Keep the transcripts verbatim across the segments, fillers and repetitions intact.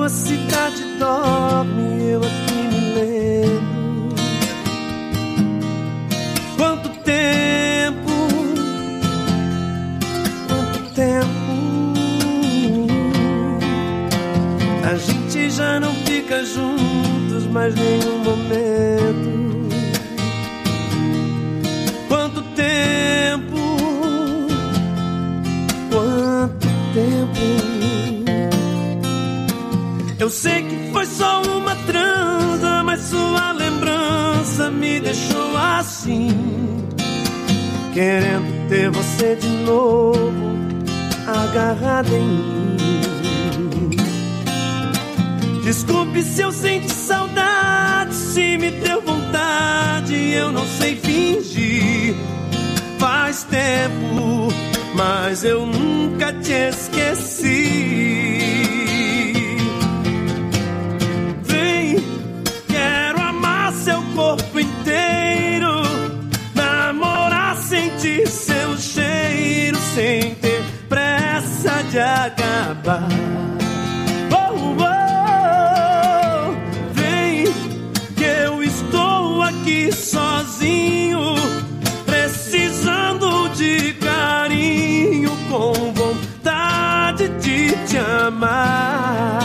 a cidade dorme, eu aqui me lembro. Quanto tempo, quanto tempo. A gente já não fica juntos mais nenhum momento. Quanto tempo, quanto tempo. Eu sei que foi só uma transa, mas sua lembrança me deixou assim, querendo ter você de novo agarrada em mim. Desculpe se eu senti saudade, se me deu vontade, eu não sei fingir. Faz tempo, mas eu nunca te esqueci. Vem, quero amar seu corpo inteiro, namorar, sentir seu cheiro, sem ter pressa de acabar. Oh, oh, vem, que eu estou aqui sozinho, precisando de carinho, com vontade de te amar.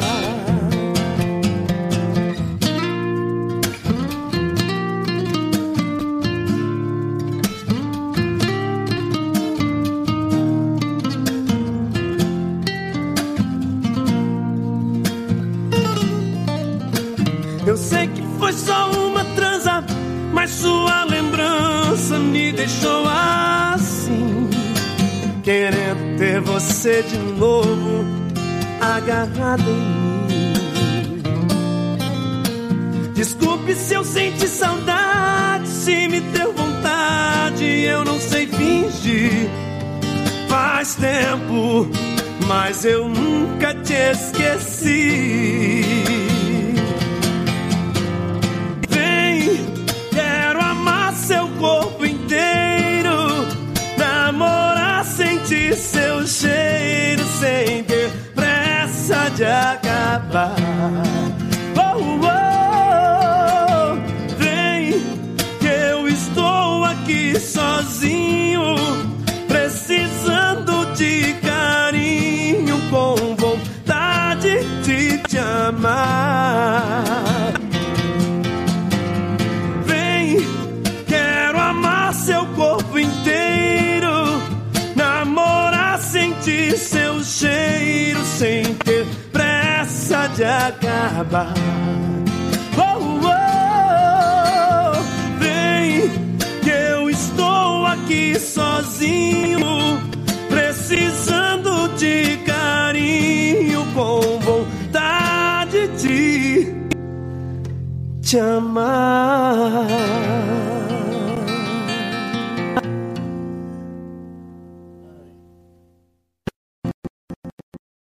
Eu sei que foi só uma transa, mas sua lembrança me deixou assim, querendo ter você de novo agarrado em mim. Desculpe se eu senti saudade, se me deu vontade, eu não sei fingir. Faz tempo, mas eu nunca te esqueci. Seu corpo inteiro, namorar, sentir seu cheiro, sem ter pressa de acabar. Oh, oh, vem, que eu estou aqui sozinho, precisando de carinho, com vontade de te amar. Seu corpo inteiro, namorar, sentir seu cheiro, sem ter pressa de acabar. Oh, oh, vem, que eu estou aqui sozinho, precisando de carinho, com vontade de te amar.